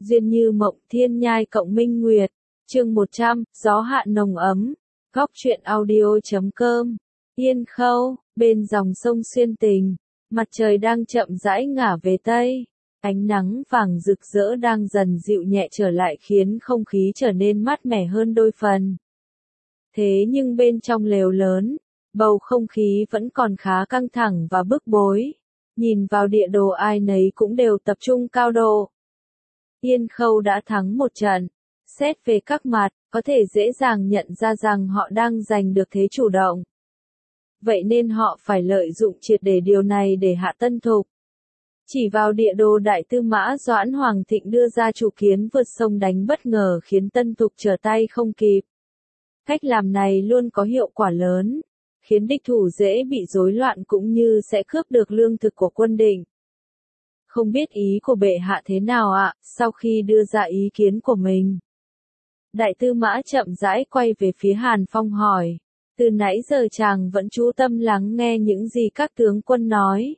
Duyên như mộng thiên nhai cộng minh nguyệt. Chương 100, gió hạ nồng ấm. Góc truyện audio.com. Yên Khâu, bên dòng sông Xuyên Tình, mặt trời đang chậm rãi ngả về Tây. Ánh nắng vàng rực rỡ đang dần dịu nhẹ trở lại khiến không khí trở nên mát mẻ hơn đôi phần. Thế nhưng bên trong lều lớn, bầu không khí vẫn còn khá căng thẳng và bức bối. Nhìn vào địa đồ ai nấy cũng đều tập trung cao độ. Yên Khâu đã thắng một trận. Xét về các mặt, có thể dễ dàng nhận ra rằng họ đang giành được thế chủ động. Vậy nên họ phải lợi dụng triệt để điều này để hạ Tân Thục. Chỉ vào địa đồ Đại Tư Mã Doãn Hoàng Thịnh đưa ra chủ kiến vượt sông đánh bất ngờ khiến Tân Thục trở tay không kịp. Cách làm này luôn có hiệu quả lớn, khiến địch thủ dễ bị rối loạn cũng như sẽ cướp được lương thực của quân địch. Không biết ý của bệ hạ thế nào ạ? Sau khi đưa ra ý kiến của mình, Đại Tư Mã chậm rãi quay về phía Hàn Phong hỏi. Từ nãy giờ chàng vẫn chú tâm lắng nghe những gì các tướng quân nói.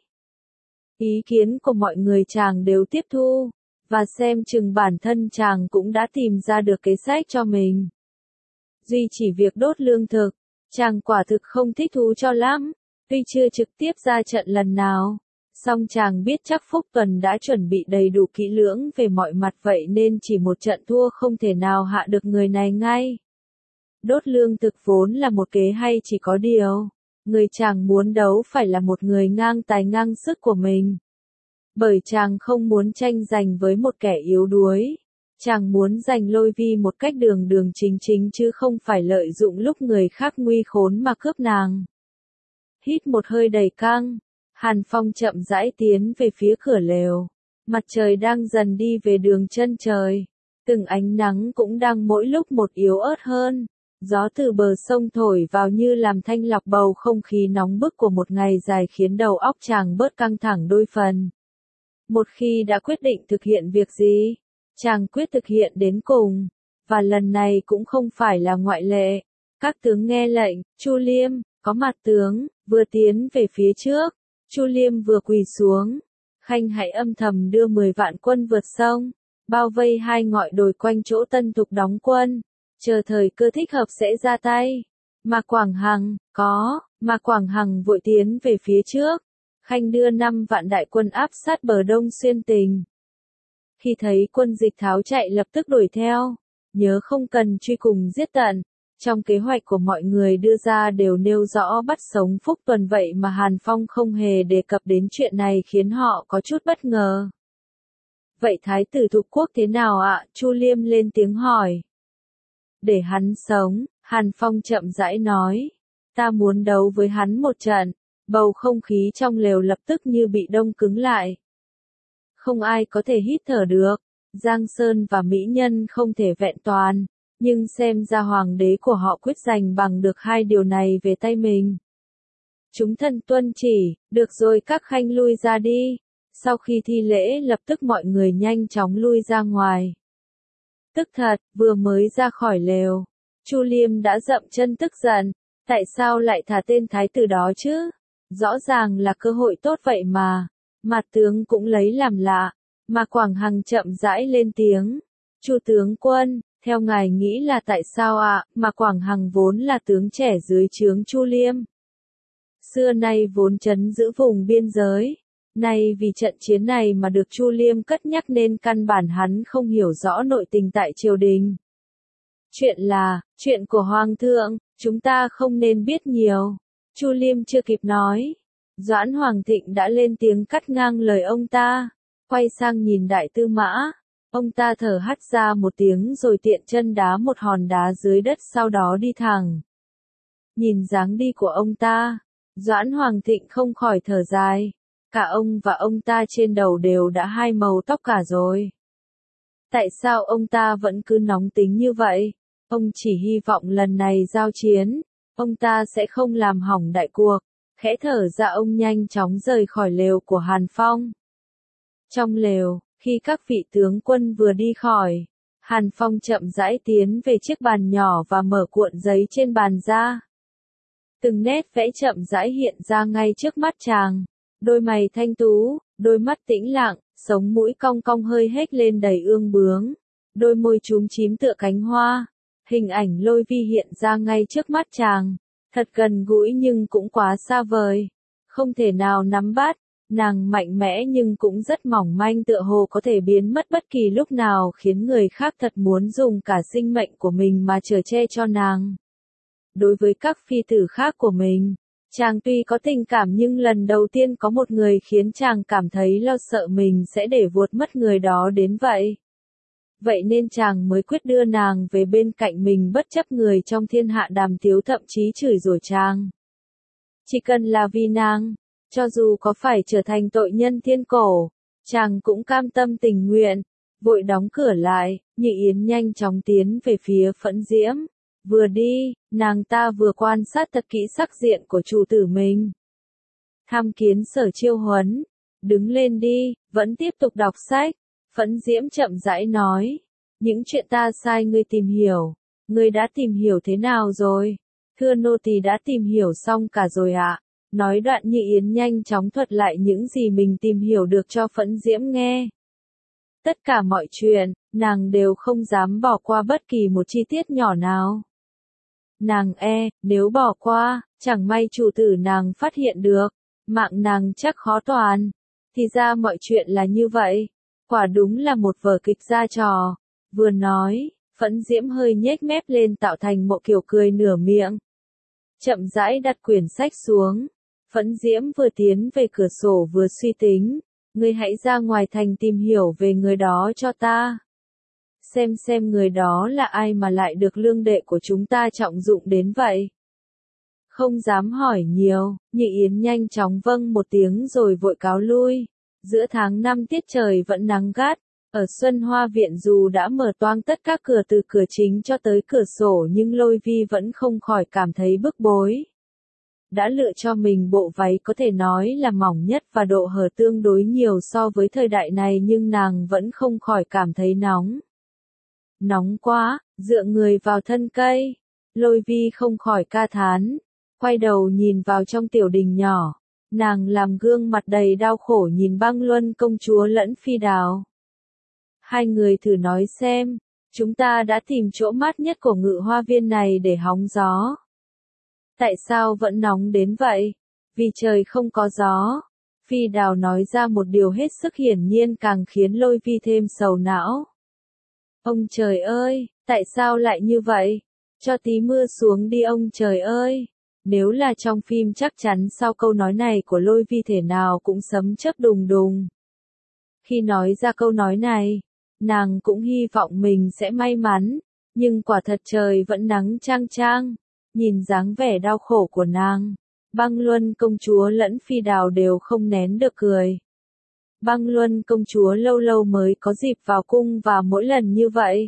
Ý kiến của mọi người chàng đều tiếp thu, và xem chừng bản thân chàng cũng đã tìm ra được kế sách cho mình. Duy chỉ việc đốt lương thực, chàng quả thực không thích thú cho lắm, tuy chưa trực tiếp ra trận lần nào. Song chàng biết chắc Phúc Tuần đã chuẩn bị đầy đủ kỹ lưỡng về mọi mặt vậy nên chỉ một trận thua không thể nào hạ được người này ngay. Đốt lương thực vốn là một kế hay, chỉ có điều, người chàng muốn đấu phải là một người ngang tài ngang sức của mình. Bởi chàng không muốn tranh giành với một kẻ yếu đuối. Chàng muốn giành Lôi Vi một cách đường đường chính chính chứ không phải lợi dụng lúc người khác nguy khốn mà cướp nàng. Hít một hơi đầy căng, Hàn Phong chậm rãi tiến về phía cửa lều. Mặt trời đang dần đi về đường chân trời. Từng ánh nắng cũng đang mỗi lúc một yếu ớt hơn. Gió từ bờ sông thổi vào như làm thanh lọc bầu không khí nóng bức của một ngày dài khiến đầu óc chàng bớt căng thẳng đôi phần. Một khi đã quyết định thực hiện việc gì, chàng quyết thực hiện đến cùng. Và lần này cũng không phải là ngoại lệ. Các tướng nghe lệnh, Chu Liêm, có mặt tướng, vừa tiến về phía trước. Chu Liêm vừa quỳ xuống. Khanh hãy âm thầm đưa 10 vạn quân vượt sông, bao vây hai ngọn đồi quanh chỗ Tân Thục đóng quân. Chờ thời cơ thích hợp sẽ ra tay. Mà Quảng Hằng vội tiến về phía trước. Khanh đưa 5 vạn đại quân áp sát bờ đông Xuyên Tình. Khi thấy quân Dịch Tháo chạy lập tức đuổi theo. Nhớ không cần truy cùng giết tận. Trong kế hoạch của mọi người đưa ra đều nêu rõ bắt sống Phúc Tuần vậy mà Hàn Phong không hề đề cập đến chuyện này khiến họ có chút bất ngờ. Vậy Thái tử Thục Quốc thế nào ạ? Chu Liêm lên tiếng hỏi. Để hắn sống, Hàn Phong chậm rãi nói. Ta muốn đấu với hắn một trận. Bầu không khí trong lều lập tức như bị đông cứng lại. Không ai có thể hít thở được. Giang Sơn và Mỹ Nhân không thể vẹn toàn. Nhưng xem ra hoàng đế của họ quyết giành bằng được hai điều này về tay mình. Chúng thần tuân chỉ, được rồi các khanh lui ra đi. Sau khi thi lễ lập tức mọi người nhanh chóng lui ra ngoài. Tức thật, vừa mới ra khỏi lều, Chu Liêm đã dậm chân tức giận. Tại sao lại thả tên thái tử đó chứ? Rõ ràng là cơ hội tốt vậy mà. Mặt tướng cũng lấy làm lạ. Mà Quảng Hằng chậm rãi lên tiếng. Chu tướng quân, theo ngài nghĩ là tại sao ạ? Mà Quảng Hằng vốn là tướng trẻ dưới trướng Chu Liêm. Xưa nay vốn trấn giữ vùng biên giới. Nay vì trận chiến này mà được Chu Liêm cất nhắc nên căn bản hắn không hiểu rõ nội tình tại triều đình. Chuyện của Hoàng thượng, chúng ta không nên biết nhiều. Chu Liêm chưa kịp nói. Doãn Hoàng Thịnh đã lên tiếng cắt ngang lời ông ta. Quay sang nhìn Đại Tư Mã. Ông ta thở hắt ra một tiếng rồi tiện chân đá một hòn đá dưới đất sau đó đi thẳng. Nhìn dáng đi của ông ta, Doãn Hoàng Thịnh không khỏi thở dài. Cả ông và ông ta trên đầu đều đã hai màu tóc cả rồi. Tại sao ông ta vẫn cứ nóng tính như vậy? Ông chỉ hy vọng lần này giao chiến, ông ta sẽ không làm hỏng đại cuộc. Khẽ thở ra ông nhanh chóng rời khỏi lều của Hàn Phong. Trong lều, khi các vị tướng quân vừa đi khỏi, Hàn Phong chậm rãi tiến về chiếc bàn nhỏ và mở cuộn giấy trên bàn ra. Từng nét vẽ chậm rãi hiện ra ngay trước mắt chàng. Đôi mày thanh tú, đôi mắt tĩnh lặng, sống mũi cong cong hơi hếch lên đầy ương bướng, đôi môi chúm chím tựa cánh hoa. Hình ảnh Lôi Vi hiện ra ngay trước mắt chàng, thật gần gũi nhưng cũng quá xa vời, không thể nào nắm bắt. Nàng mạnh mẽ nhưng cũng rất mỏng manh, tựa hồ có thể biến mất bất kỳ lúc nào, khiến người khác thật muốn dùng cả sinh mệnh của mình mà chở che cho nàng. Đối với các phi tử khác của mình, chàng tuy có tình cảm nhưng lần đầu tiên có một người khiến chàng cảm thấy lo sợ mình sẽ để vuột mất người đó đến vậy. Vậy nên chàng mới quyết đưa nàng về bên cạnh mình bất chấp người trong thiên hạ đàm tiếu thậm chí chửi rủa chàng. Chỉ cần là vì nàng, cho dù có phải trở thành tội nhân thiên cổ, chàng cũng cam tâm tình nguyện. Vội đóng cửa lại, Nhị Yến nhanh chóng tiến về phía Phẫn Diễm. Vừa đi, nàng ta vừa quan sát thật kỹ sắc diện của chủ tử mình. Tham kiến Sở Chiêu Huấn, đứng lên đi, vẫn tiếp tục đọc sách. Phẫn Diễm chậm rãi nói, những chuyện ta sai ngươi tìm hiểu, ngươi đã tìm hiểu thế nào rồi? Thưa nô tỳ đã tìm hiểu xong cả rồi ạ. Nói đoạn Nhị Yến nhanh chóng thuật lại những gì mình tìm hiểu được cho Phẫn Diễm nghe. Tất cả mọi chuyện, nàng đều không dám bỏ qua bất kỳ một chi tiết nhỏ nào. Nàng nếu bỏ qua, chẳng may chủ tử nàng phát hiện được, mạng nàng chắc khó toàn. Thì ra mọi chuyện là như vậy, quả đúng là một vở kịch ra trò. Vừa nói, Phẫn Diễm hơi nhếch mép lên tạo thành một kiểu cười nửa miệng. Chậm rãi đặt quyển sách xuống. Phẫn Diễm vừa tiến về cửa sổ vừa suy tính, ngươi hãy ra ngoài thành tìm hiểu về người đó cho ta. Xem người đó là ai mà lại được lương đệ của chúng ta trọng dụng đến vậy. Không dám hỏi nhiều, Nhị Yến nhanh chóng vâng một tiếng rồi vội cáo lui. Giữa tháng 5 tiết trời vẫn nắng gắt, ở Xuân Hoa Viện dù đã mở toang tất các cửa từ cửa chính cho tới cửa sổ nhưng Lôi Vi vẫn không khỏi cảm thấy bức bối. Đã lựa cho mình bộ váy có thể nói là mỏng nhất và độ hở tương đối nhiều so với thời đại này nhưng nàng vẫn không khỏi cảm thấy nóng. Nóng quá, dựa người vào thân cây. Lôi Vi không khỏi ca thán, quay đầu nhìn vào trong tiểu đình nhỏ. Nàng làm gương mặt đầy đau khổ nhìn Băng Luân công chúa lẫn Phi Đào. Hai người thử nói xem, chúng ta đã tìm chỗ mát nhất của Ngự Hoa Viên này để hóng gió. Tại sao vẫn nóng đến vậy? Vì trời không có gió. Phi Đào nói ra một điều hết sức hiển nhiên càng khiến Lôi Vi thêm sầu não. Ông trời ơi, tại sao lại như vậy? Cho tí mưa xuống đi ông trời ơi. Nếu là trong phim chắc chắn sau câu nói này của Lôi Vi thể nào cũng sấm chớp đùng đùng. Khi nói ra câu nói này, nàng cũng hy vọng mình sẽ may mắn, nhưng quả thật trời vẫn nắng chang chang. Nhìn dáng vẻ đau khổ của nàng, Băng Luân công chúa lẫn Phi Đào đều không nén được cười. Băng Luân công chúa lâu lâu mới có dịp vào cung và mỗi lần như vậy,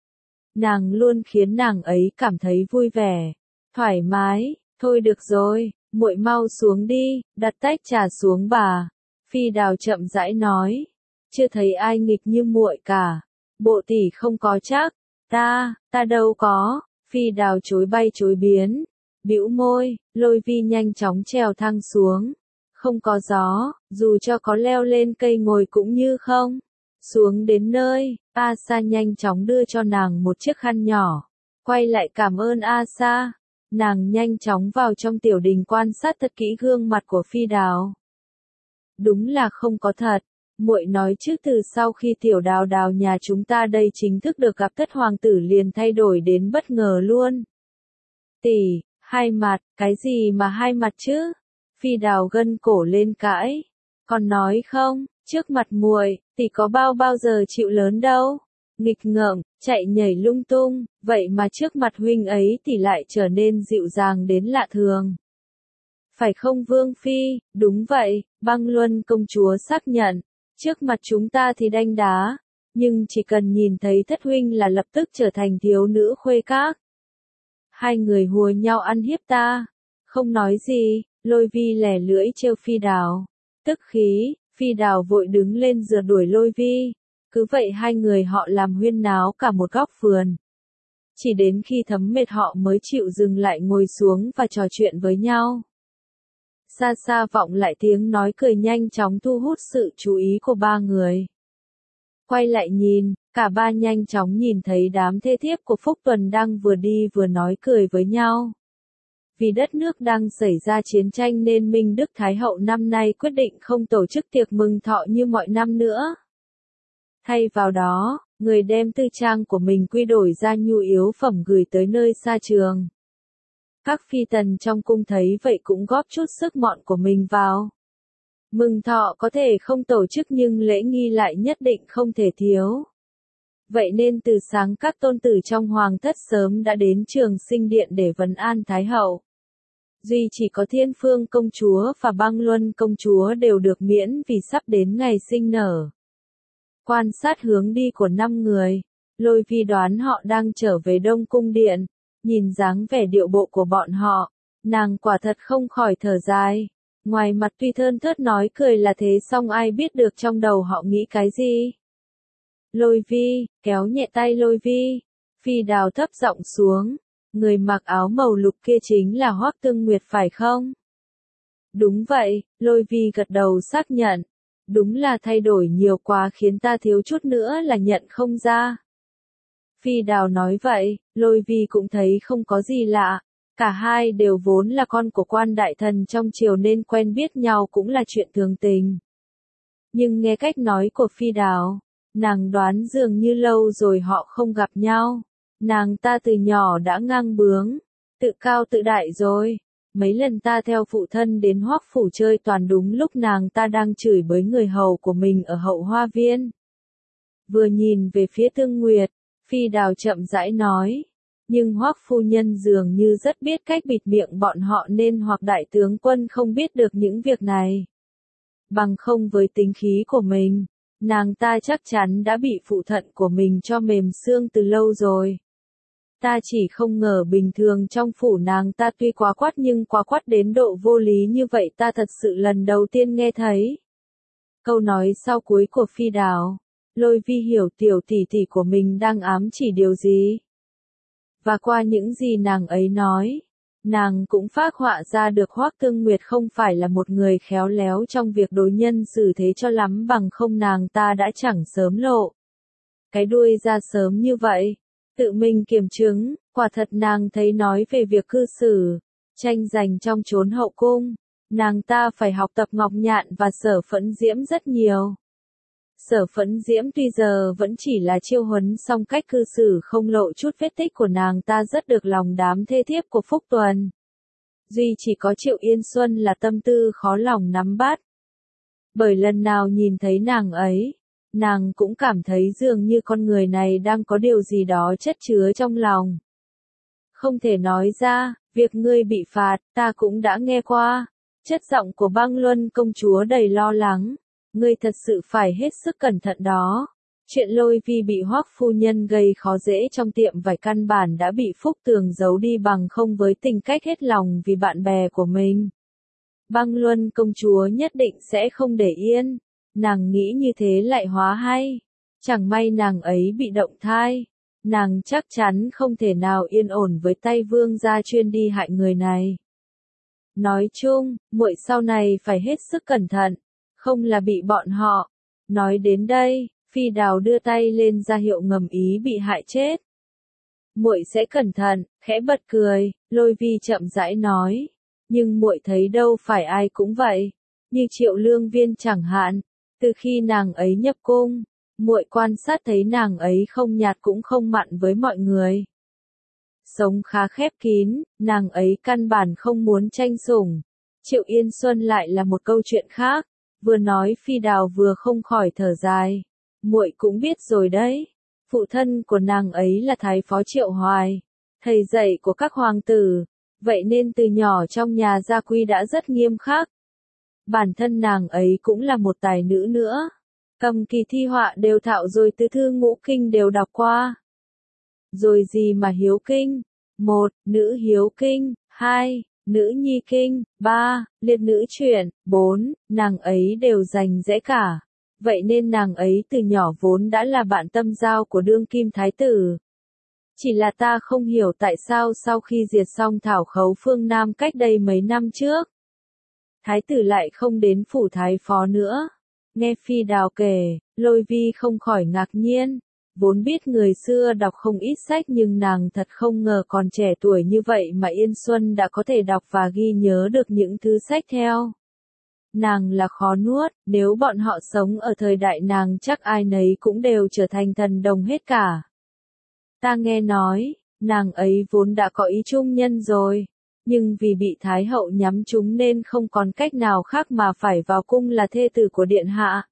nàng luôn khiến nàng ấy cảm thấy vui vẻ, thoải mái. Thôi được rồi, muội mau xuống đi, đặt tách trà xuống bà. Phi Đào chậm rãi nói, chưa thấy ai nghịch như muội cả. Bộ tỷ không có chắc, ta đâu có. Phi Đào chối bay chối biến, bĩu môi. Lôi Vi nhanh chóng trèo thang xuống. Không có gió, dù cho có leo lên cây ngồi cũng như không. Xuống đến nơi, Asa nhanh chóng đưa cho nàng một chiếc khăn nhỏ. Quay lại cảm ơn Asa. Nàng nhanh chóng vào trong tiểu đình quan sát thật kỹ gương mặt của Phi Đào. Đúng là không có thật. Muội nói chứ từ sau khi tiểu Đào Đào nhà chúng ta đây chính thức được gặp thất hoàng tử liền thay đổi đến bất ngờ luôn. Tỷ, hai mặt, cái gì mà hai mặt chứ? Phi Đào gân cổ lên cãi. Còn nói không, trước mặt muội, tỷ có bao giờ chịu lớn đâu. Nghịch ngợm, chạy nhảy lung tung, vậy mà trước mặt huynh ấy tỷ lại trở nên dịu dàng đến lạ thường. Phải không Vương Phi? Đúng vậy, Băng Luân công chúa xác nhận. Trước mặt chúng ta thì đanh đá, nhưng chỉ cần nhìn thấy thất huynh là lập tức trở thành thiếu nữ khuê các. Hai người hùa nhau ăn hiếp ta. Không nói gì, Lôi Vi lẻ lưỡi trêu Phi Đào. Tức khí, Phi Đào vội đứng lên rượt đuổi Lôi Vi. Cứ vậy hai người họ làm huyên náo cả một góc vườn. Chỉ đến khi thấm mệt họ mới chịu dừng lại ngồi xuống và trò chuyện với nhau. Xa xa vọng lại tiếng nói cười nhanh chóng thu hút sự chú ý của ba người. Quay lại nhìn, cả ba nhanh chóng nhìn thấy đám thê thiếp của Phúc Tuần đang vừa đi vừa nói cười với nhau. Vì đất nước đang xảy ra chiến tranh nên Minh Đức Thái Hậu năm nay quyết định không tổ chức tiệc mừng thọ như mọi năm nữa. Thay vào đó, người đem tư trang của mình quy đổi ra nhu yếu phẩm gửi tới nơi xa trường. Các phi tần trong cung thấy vậy cũng góp chút sức mọn của mình vào. Mừng thọ có thể không tổ chức nhưng lễ nghi lại nhất định không thể thiếu. Vậy nên từ sáng các tôn tử trong hoàng thất sớm đã đến Trường Sinh Điện để vấn an Thái Hậu. Duy chỉ có Thiên Phương công chúa và Băng Luân công chúa đều được miễn vì sắp đến ngày sinh nở. Quan sát hướng đi của 5 người, Lôi Vi đoán họ đang trở về Đông Cung Điện, nhìn dáng vẻ điệu bộ của bọn họ, nàng quả thật không khỏi thở dài. Ngoài mặt tuy thơn thớt nói cười là thế song ai biết được trong đầu họ nghĩ cái gì. Lôi Vi, kéo nhẹ tay Lôi Vi, Phi Đào thấp giọng xuống, người mặc áo màu lục kia chính là Hoắc Tương Nguyệt phải không? Đúng vậy, Lôi Vi gật đầu xác nhận. Đúng là thay đổi nhiều quá khiến ta thiếu chút nữa là nhận không ra. Phi Đào nói vậy, Lôi Vi cũng thấy không có gì lạ. Cả hai đều vốn là con của quan đại thần trong triều nên quen biết nhau cũng là chuyện thường tình. Nhưng nghe cách nói của Phi Đào, nàng đoán dường như lâu rồi họ không gặp nhau. Nàng ta từ nhỏ đã ngang bướng, tự cao tự đại rồi. Mấy lần ta theo phụ thân đến Hoắc phủ chơi toàn đúng lúc nàng ta đang chửi bới người hầu của mình ở hậu hoa viên. Vừa nhìn về phía Tương Nguyệt, Phi Đào chậm rãi nói. Nhưng Hoắc phu nhân dường như rất biết cách bịt miệng bọn họ nên hoặc đại tướng quân không biết được những việc này. Bằng không với tính khí của mình, nàng ta chắc chắn đã bị phụ thận của mình cho mềm xương từ lâu rồi. Ta chỉ không ngờ bình thường trong phủ nàng ta tuy quá quát nhưng quá quát đến độ vô lý như vậy ta thật sự lần đầu tiên nghe thấy. Câu nói sau cuối của Phi Đào, Lôi Vi hiểu tiểu tỷ tỷ của mình đang ám chỉ điều gì. Và qua những gì nàng ấy nói, nàng cũng phác họa ra được Hoắc Tương Nguyệt không phải là một người khéo léo trong việc đối nhân xử thế cho lắm bằng không nàng ta đã chẳng sớm lộ cái đuôi ra sớm như vậy. Tự mình kiểm chứng, quả thật nàng thấy nói về việc cư xử, tranh giành trong chốn hậu cung, nàng ta phải học tập Ngọc Nhạn và Sở Phẫn Diễm rất nhiều. Sở Phẫn Diễm tuy giờ vẫn chỉ là chiêu huấn song cách cư xử không lộ chút vết tích của nàng ta rất được lòng đám thê thiếp của Phúc Tuần. Duy chỉ có Triệu Yên Xuân là tâm tư khó lòng nắm bắt. Bởi lần nào nhìn thấy nàng ấy, nàng cũng cảm thấy dường như con người này đang có điều gì đó chất chứa trong lòng. Không thể nói ra, việc ngươi bị phạt, ta cũng đã nghe qua. Chất giọng của Băng Luân công chúa đầy lo lắng. Ngươi thật sự phải hết sức cẩn thận đó. Chuyện Lôi Vi bị Hoắc phu nhân gây khó dễ trong tiệm vải căn bản đã bị Phúc Tường giấu đi bằng không với tình cách hết lòng vì bạn bè của mình. Băng Luân công chúa nhất định sẽ không để yên. Nàng nghĩ như thế lại hóa hay. Chẳng may nàng ấy bị động thai. Nàng chắc chắn không thể nào yên ổn với tay vương gia chuyên đi hại người này. Nói chung, muội sau này phải hết sức cẩn thận. Không là bị bọn họ. Nói đến đây, Phi Đào đưa tay lên ra hiệu ngầm ý bị hại chết. Muội sẽ cẩn thận, khẽ bật cười, Lôi Vi chậm rãi nói. Nhưng muội thấy đâu phải ai cũng vậy. Như Triệu Lương Viên chẳng hạn. Từ khi nàng ấy nhập cung, muội quan sát thấy nàng ấy không nhạt cũng không mặn với mọi người. Sống khá khép kín, nàng ấy căn bản không muốn tranh sủng. Triệu Yên Xuân lại là một câu chuyện khác. Vừa nói Phi Đào vừa không khỏi thở dài. Muội cũng biết rồi đấy. Phụ thân của nàng ấy là Thái Phó Triệu Hoài, thầy dạy của các hoàng tử. Vậy nên từ nhỏ trong nhà gia quy đã rất nghiêm khắc. Bản thân nàng ấy cũng là một tài nữ nữa. Cầm kỳ thi họa đều thạo rồi tứ thư ngũ kinh đều đọc qua. Rồi gì mà hiếu kinh? 1. Nữ hiếu kinh. 2. Nữ nhi kinh. 3. Liệt nữ truyện. 4. Nàng ấy đều rành rẽ cả. Vậy nên nàng ấy từ nhỏ vốn đã là bạn tâm giao của đương kim thái tử. Chỉ là ta không hiểu tại sao sau khi diệt xong thảo khấu phương Nam cách đây mấy năm trước. thái tử lại không đến phủ thái phó nữa. Nghe Phi Đào kể, Lôi Vi không khỏi ngạc nhiên. Vốn biết người xưa đọc không ít sách nhưng nàng thật không ngờ còn trẻ tuổi như vậy mà Yên Xuân đã có thể đọc và ghi nhớ được những thứ sách theo. Nàng là khó nuốt, nếu bọn họ sống ở thời đại nàng chắc ai nấy cũng đều trở thành thần đồng hết cả. Ta nghe nói, nàng ấy vốn đã có ý trung nhân rồi, nhưng vì bị Thái hậu nhắm trúng nên không còn cách nào khác mà phải vào cung là thê tử của điện hạ.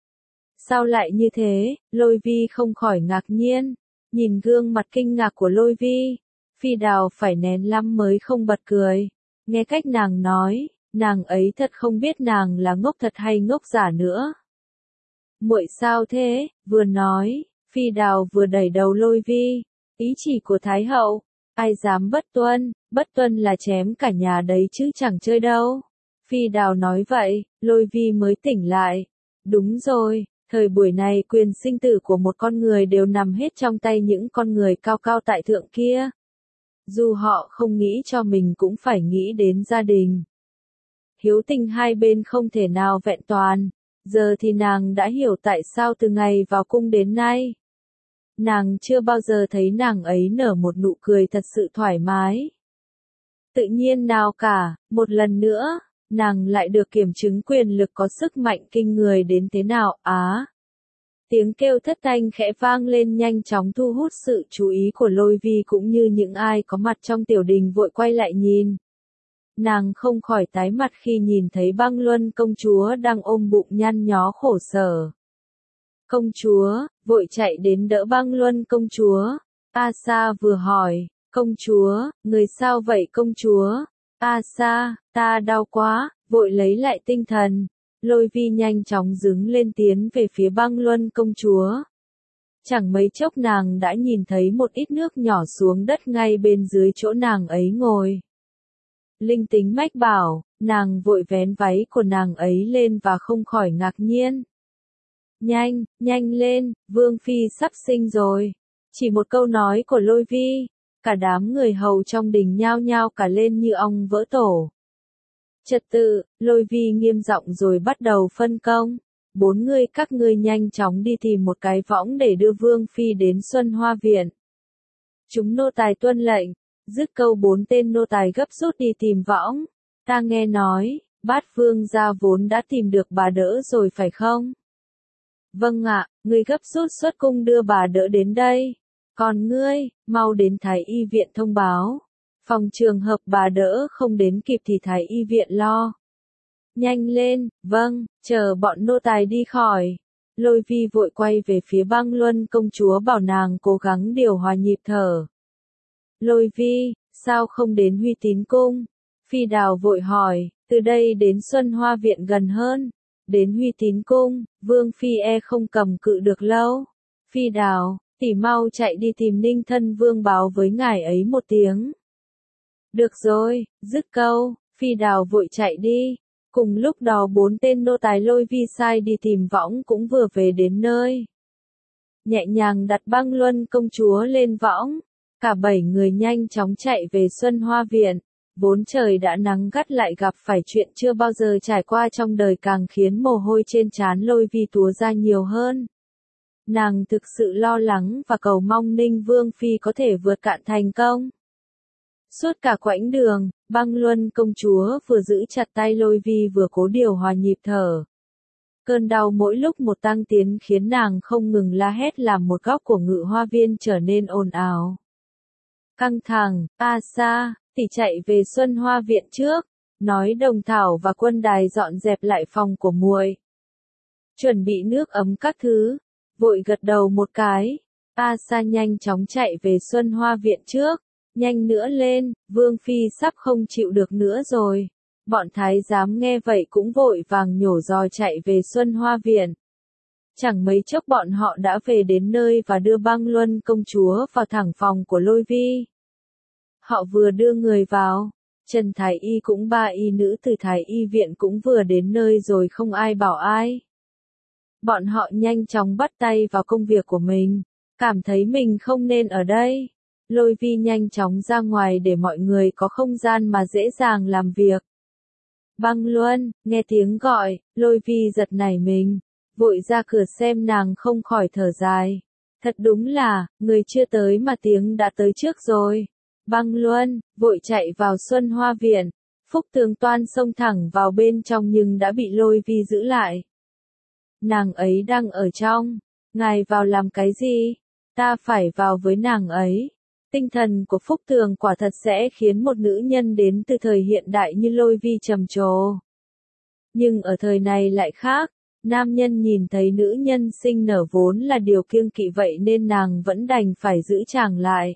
Sao lại như thế? Lôi Vi không khỏi ngạc nhiên, nhìn gương mặt kinh ngạc của Lôi Vi, Phi Đào phải nén lắm mới không bật cười. Nghe cách nàng nói, nàng ấy thật không biết nàng là ngốc thật hay ngốc giả nữa. Muội sao thế? Vừa nói, Phi Đào vừa đẩy đầu Lôi Vi. Ý chỉ của Thái hậu, ai dám bất tuân là chém cả nhà đấy chứ chẳng chơi đâu. Phi Đào nói vậy, Lôi Vi mới tỉnh lại. Đúng rồi, thời buổi này quyền sinh tử của một con người đều nằm hết trong tay những con người cao cao tại thượng kia. Dù họ không nghĩ cho mình cũng phải nghĩ đến gia đình. Hiếu tình hai bên không thể nào vẹn toàn, giờ thì nàng đã hiểu tại sao từ ngày vào cung đến nay. Nàng chưa bao giờ thấy nàng ấy nở một nụ cười thật sự thoải mái. Tự nhiên nào cả, một lần nữa, nàng lại được kiểm chứng quyền lực có sức mạnh kinh người đến thế nào. Tiếng kêu thất thanh khẽ vang lên nhanh chóng thu hút sự chú ý của Lôi Vi cũng như những ai có mặt trong tiểu đình vội quay lại nhìn. Nàng không khỏi tái mặt khi nhìn thấy Băng Luân công chúa đang ôm bụng nhăn nhó khổ sở. Công chúa, vội chạy đến đỡ Băng Luân công chúa. A Sa vừa hỏi, công chúa, người sao vậy công chúa? A Sa, ta đau quá, vội lấy lại tinh thần. Lôi Vi nhanh chóng đứng lên tiến về phía Băng Luân công chúa. Chẳng mấy chốc nàng đã nhìn thấy một ít nước nhỏ xuống đất ngay bên dưới chỗ nàng ấy ngồi. Linh tính mách bảo, nàng vội vén váy của nàng ấy lên và không khỏi ngạc nhiên. Nhanh lên, Vương Phi sắp sinh rồi. Chỉ một câu nói của Lôi Vi, cả đám người hầu trong đình nhao nhao cả lên như ong vỡ tổ. Trật tự, Lôi Vi nghiêm giọng rồi bắt đầu phân công. 4 người các ngươi nhanh chóng đi tìm một cái võng để đưa Vương Phi đến Xuân Hoa Viện. Chúng nô tài tuân lệnh, dứt câu 4 tên nô tài gấp rút đi tìm võng. Ta nghe nói, Bát Vương gia vốn đã tìm được bà đỡ rồi phải không? Vâng ạ, ngươi gấp rút xuất cung đưa bà đỡ đến đây. Còn ngươi, mau đến Thái y viện thông báo. Phòng trường hợp bà đỡ không đến kịp thì Thái y viện lo. Nhanh lên, vâng, chờ bọn nô tài đi khỏi. Lôi Vi vội quay về phía Băng Luân công chúa bảo nàng cố gắng điều hòa nhịp thở. Lôi Vi, sao không đến Huy Tín cung? Phi Đào vội hỏi, từ đây đến Xuân Hoa Viện gần hơn. Đến Huy Tín cung, Vương Phi không cầm cự được lâu. Phi Đào, tỷ mau chạy đi tìm Ninh Thân Vương báo với ngài ấy một tiếng. Được rồi, dứt câu, Phi Đào vội chạy đi. Cùng lúc đó 4 tên nô tài Lôi Vi sai đi tìm võng cũng vừa về đến nơi. Nhẹ nhàng đặt Băng Luân công chúa lên võng. Cả 7 người nhanh chóng chạy về Xuân Hoa Viện. Vốn trời đã nắng gắt lại gặp phải chuyện chưa bao giờ trải qua trong đời càng khiến mồ hôi trên trán Lôi Vi túa ra nhiều hơn. Nàng thực sự lo lắng và cầu mong Ninh Vương Phi có thể vượt cạn thành công. Suốt cả quãng đường, Băng Luân công chúa vừa giữ chặt tay Lôi Vi vừa cố điều hòa nhịp thở. Cơn đau mỗi lúc một tăng tiến khiến nàng không ngừng la hét làm một góc của Ngự Hoa Viên trở nên ồn ào. Căng thẳng, A Sa, tỷ chạy về Xuân Hoa Viện trước, nói Đồng Thảo và Quân Đài dọn dẹp lại phòng của muội. Chuẩn bị nước ấm các thứ, vội gật đầu một cái. A Sa nhanh chóng chạy về Xuân Hoa Viện trước. Nhanh nữa lên, Vương Phi sắp không chịu được nữa rồi. Bọn thái giám nghe vậy cũng vội vàng nhổ roi chạy về Xuân Hoa Viện. Chẳng mấy chốc bọn họ đã về đến nơi và đưa Băng Luân công chúa vào thẳng phòng của Lôi Vi. Họ vừa đưa người vào, Trần Thái Y cũng 3 y nữ từ Thái Y viện cũng vừa đến nơi rồi không ai bảo ai. Bọn họ nhanh chóng bắt tay vào công việc của mình, cảm thấy mình không nên ở đây. Lôi Vi nhanh chóng ra ngoài để mọi người có không gian mà dễ dàng làm việc. Băng Luân, nghe tiếng gọi, Lôi Vi giật nảy mình, vội ra cửa xem nàng không khỏi thở dài. Thật đúng là, người chưa tới mà tiếng đã tới trước rồi. Băng Luân, vội chạy vào Xuân Hoa Viện. Phúc Tường toan xông thẳng vào bên trong nhưng đã bị Lôi Vi giữ lại. Nàng ấy đang ở trong. Ngài vào làm cái gì? Ta phải vào với nàng ấy. Tinh thần của Phúc Tường quả thật sẽ khiến một nữ nhân đến từ thời hiện đại như Lôi Vi trầm trồ. Nhưng ở thời này lại khác. Nam nhân nhìn thấy nữ nhân sinh nở vốn là điều kiêng kỵ vậy nên nàng vẫn đành phải giữ chàng lại.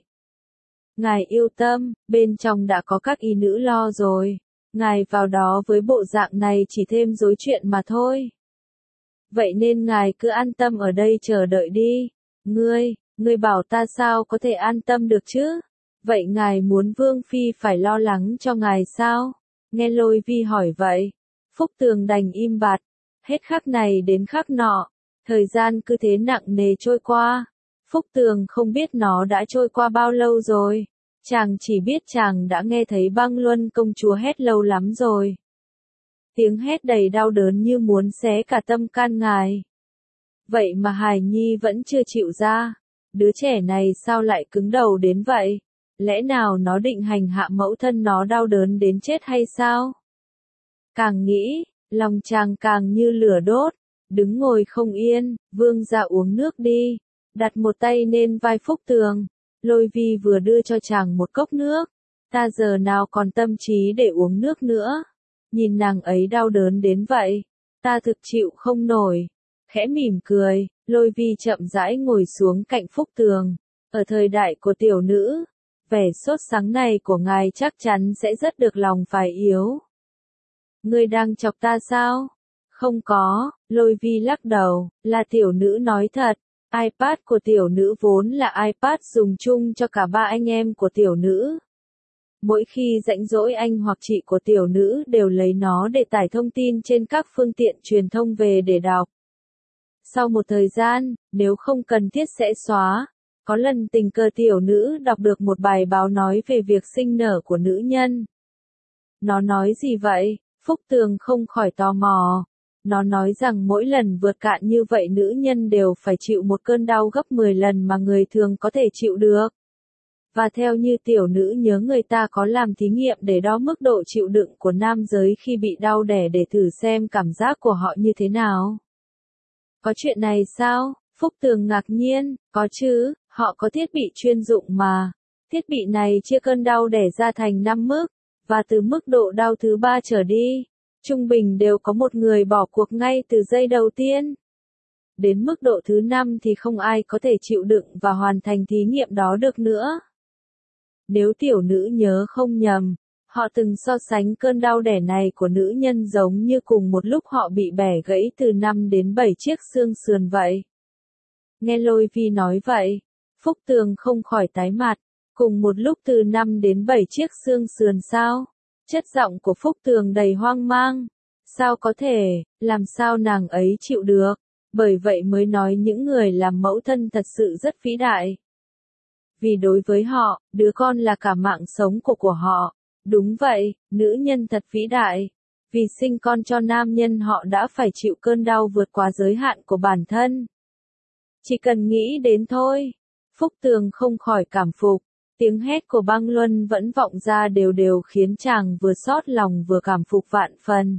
Ngài yêu tâm, bên trong đã có các y nữ lo rồi. Ngài vào đó với bộ dạng này chỉ thêm rối chuyện mà thôi. Vậy nên ngài cứ an tâm ở đây chờ đợi đi. Ngươi bảo ta sao có thể an tâm được chứ? Vậy ngài muốn Vương Phi phải lo lắng cho ngài sao? Nghe Lôi Vi hỏi vậy. Phúc Tường đành im bặt. Hết khắc này đến khắc nọ. Thời gian cứ thế nặng nề trôi qua. Phúc Tường không biết nó đã trôi qua bao lâu rồi. Chàng chỉ biết chàng đã nghe thấy Băng Luân công chúa hét lâu lắm rồi. Tiếng hét đầy đau đớn như muốn xé cả tâm can ngài. Vậy mà hài nhi vẫn chưa chịu ra. Đứa trẻ này sao lại cứng đầu đến vậy? Lẽ nào nó định hành hạ mẫu thân nó đau đớn đến chết hay sao? Càng nghĩ, lòng chàng càng như lửa đốt. Đứng ngồi không yên, vương ra uống nước đi. Đặt một tay lên vai Phúc Tường. Lôi Vi vừa đưa cho chàng một cốc nước. Ta giờ nào còn tâm trí để uống nước nữa. Nhìn nàng ấy đau đớn đến vậy. Ta thực chịu không nổi. Khẽ mỉm cười, Lôi Vi chậm rãi ngồi xuống cạnh Phúc Tường. Ở thời đại của tiểu nữ, vẻ sốt sắng này của ngài chắc chắn sẽ rất được lòng phái yếu. Ngươi đang chọc ta sao? Không có, Lôi Vi lắc đầu, là tiểu nữ nói thật. iPad của tiểu nữ vốn là iPad dùng chung cho cả ba anh em của tiểu nữ. Mỗi khi rảnh rỗi anh hoặc chị của tiểu nữ đều lấy nó để tải thông tin trên các phương tiện truyền thông về để đọc. Sau một thời gian, nếu không cần thiết sẽ xóa. Có lần tình cờ tiểu nữ đọc được một bài báo nói về việc sinh nở của nữ nhân. Nó nói gì vậy? Phúc Tường không khỏi tò mò. Nó nói rằng mỗi lần vượt cạn như vậy nữ nhân đều phải chịu một cơn đau gấp 10 lần mà người thường có thể chịu được. Và theo như tiểu nữ nhớ người ta có làm thí nghiệm để đo mức độ chịu đựng của nam giới khi bị đau đẻ để thử xem cảm giác của họ như thế nào. Có chuyện này sao? Phúc Tường ngạc nhiên, có chứ, họ có thiết bị chuyên dụng mà. Thiết bị này chia cơn đau đẻ ra thành 5 mức, và từ mức độ đau thứ 3 trở đi, trung bình đều có một người bỏ cuộc ngay từ giây đầu tiên. Đến mức độ thứ 5 thì không ai có thể chịu đựng và hoàn thành thí nghiệm đó được nữa. Nếu tiểu nữ nhớ không nhầm, họ từng so sánh cơn đau đẻ này của nữ nhân giống như cùng một lúc họ bị bẻ gãy từ 5 đến 7 chiếc xương sườn vậy. Nghe Lôi Vi nói vậy, Phúc Tường không khỏi tái mặt, cùng một lúc từ 5 đến 7 chiếc xương sườn sao? Chất giọng của Phúc Tường đầy hoang mang. Sao có thể, làm sao nàng ấy chịu được? Bởi vậy mới nói những người làm mẫu thân thật sự rất vĩ đại. Vì đối với họ, đứa con là cả mạng sống của họ. Đúng vậy, nữ nhân thật vĩ đại. Vì sinh con cho nam nhân họ đã phải chịu cơn đau vượt quá giới hạn của bản thân. Chỉ cần nghĩ đến thôi. Phúc Tường không khỏi cảm phục. Tiếng hét của Băng Luân vẫn vọng ra đều đều khiến chàng vừa xót lòng vừa cảm phục vạn phần.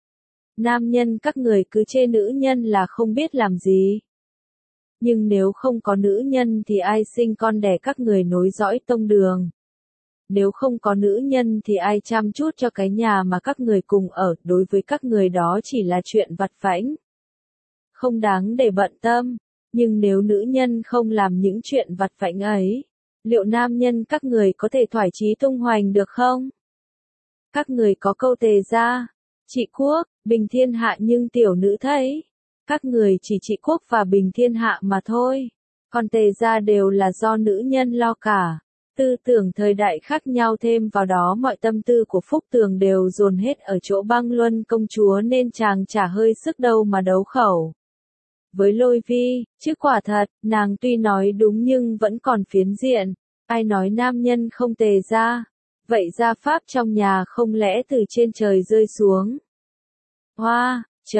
Nam nhân các người cứ chê nữ nhân là không biết làm gì. Nhưng nếu không có nữ nhân thì ai sinh con đẻ các người nối dõi tông đường. Nếu không có nữ nhân thì ai chăm chút cho cái nhà mà các người cùng ở, đối với các người đó chỉ là chuyện vặt vãnh. Không đáng để bận tâm, nhưng nếu nữ nhân không làm những chuyện vặt vãnh ấy, liệu nam nhân các người có thể thoải chí tung hoành được không? Các người có câu Tề gia, trị quốc, bình thiên hạ nhưng tiểu nữ thấy. Các người chỉ trị quốc và bình thiên hạ mà thôi. Còn Tề gia đều là do nữ nhân lo cả. Tư tưởng thời đại khác nhau thêm vào đó mọi tâm tư của Phúc Tường đều dồn hết ở chỗ Băng Luân công chúa nên chàng chả hơi sức đâu mà đấu khẩu. Với Lôi Vi, chứ quả thật, nàng tuy nói đúng nhưng vẫn còn phiến diện. Ai nói nam nhân không Tề gia? vậy gia pháp trong nhà không lẽ từ trên trời rơi xuống? Hoa,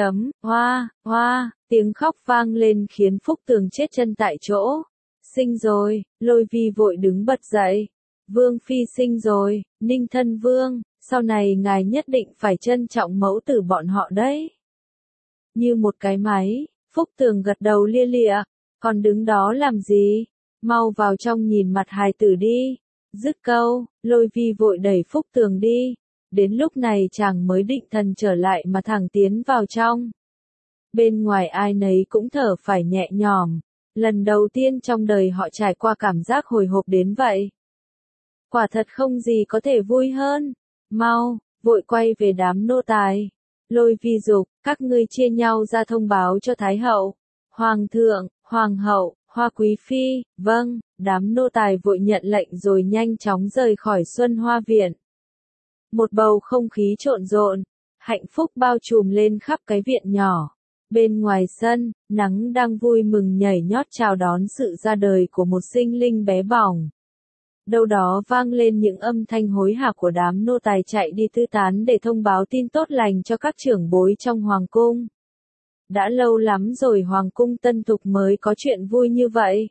hoa, tiếng khóc vang lên khiến Phúc Tường chết chân tại chỗ. Sinh rồi, Lôi Vi vội đứng bật dậy. Vương phi sinh rồi, Ninh thân vương, sau này ngài nhất định phải trân trọng mẫu tử bọn họ đấy. Như một cái máy, Phúc Tường gật đầu lia lịa, còn đứng đó làm gì? Mau vào trong nhìn mặt hài tử đi. Dứt câu, Lôi Vi vội đẩy Phúc Tường đi. Đến lúc này chàng mới định thần trở lại mà thẳng tiến vào trong. Bên ngoài ai nấy cũng thở phải nhẹ nhõm. Lần đầu tiên trong đời họ trải qua cảm giác hồi hộp đến vậy. Quả thật không gì có thể vui hơn. Mau, vội quay về đám nô tài. Lôi Vi dục, các ngươi chia nhau ra thông báo cho Thái hậu. Hoàng thượng, Hoàng hậu, Hoa quý phi, vâng, đám nô tài vội nhận lệnh rồi nhanh chóng rời khỏi Xuân Hoa Viện. Một bầu không khí trộn rộn, hạnh phúc bao trùm lên khắp cái viện nhỏ. Bên ngoài sân, nắng đang vui mừng nhảy nhót chào đón sự ra đời của một sinh linh bé bỏng. Đâu đó vang lên những âm thanh hối hả của đám nô tài chạy đi tư tán để thông báo tin tốt lành cho các trưởng bối trong hoàng cung. Đã lâu lắm rồi hoàng cung Tân Thục mới có chuyện vui như vậy.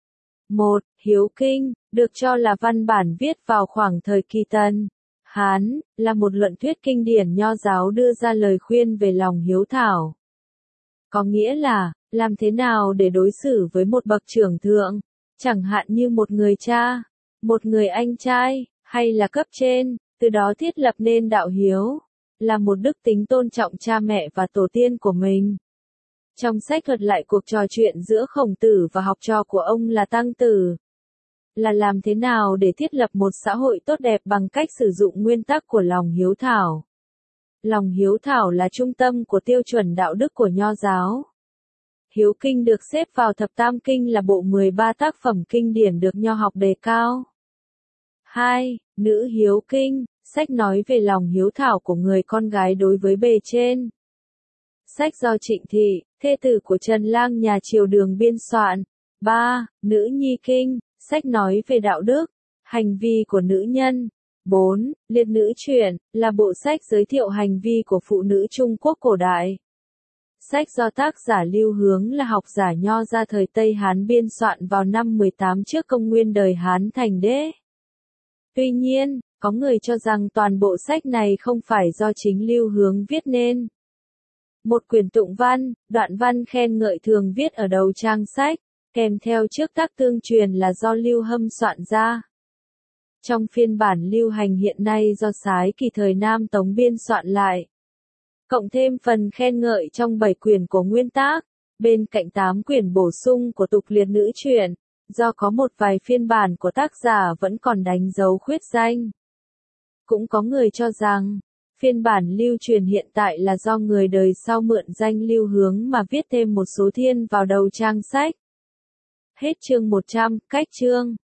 1. Hiếu Kinh, được cho là văn bản viết vào khoảng thời kỳ Tân Hán, là một luận thuyết kinh điển nho giáo đưa ra lời khuyên về lòng hiếu thảo. Có nghĩa là, làm thế nào để đối xử với một bậc trưởng thượng, chẳng hạn như một người cha, một người anh trai, hay là cấp trên, từ đó thiết lập nên đạo hiếu, là một đức tính tôn trọng cha mẹ và tổ tiên của mình. Trong sách thuật lại cuộc trò chuyện giữa Khổng Tử và học trò của ông là Tăng Tử, là làm thế nào để thiết lập một xã hội tốt đẹp bằng cách sử dụng nguyên tắc của lòng hiếu thảo. Lòng hiếu thảo là trung tâm của tiêu chuẩn đạo đức của nho giáo. Hiếu Kinh được xếp vào thập tam kinh là bộ 13 tác phẩm kinh điển được nho học đề cao. 2. Nữ Hiếu Kinh, sách nói về lòng hiếu thảo của người con gái đối với bề trên. Sách do Trịnh Thị, thê tử của Trần Lang nhà Triều Đường biên soạn. 3. Nữ Nhi Kinh, sách nói về đạo đức, hành vi của nữ nhân. 4. Liệt Nữ Truyện, là bộ sách giới thiệu hành vi của phụ nữ Trung Quốc cổ đại. Sách do tác giả Lưu Hướng là học giả nho ra thời Tây Hán biên soạn vào năm 18 trước công nguyên đời Hán Thành Đế. Tuy nhiên, có người cho rằng toàn bộ sách này không phải do chính Lưu Hướng viết nên. Một quyển tụng văn, đoạn văn khen ngợi thường viết ở đầu trang sách, kèm theo trước tác tương truyền là do Lưu Hâm soạn ra. Trong phiên bản lưu hành hiện nay do Sái Kỳ thời Nam Tống biên soạn lại. Cộng thêm phần khen ngợi trong 7 quyển của nguyên tác, bên cạnh 8 quyển bổ sung của tục liệt nữ truyện, do có một vài phiên bản của tác giả vẫn còn đánh dấu khuyết danh. Cũng có người cho rằng, phiên bản lưu truyền hiện tại là do người đời sau mượn danh Lưu Hướng mà viết thêm một số thiên vào đầu trang sách. Hết chương 100, cách chương.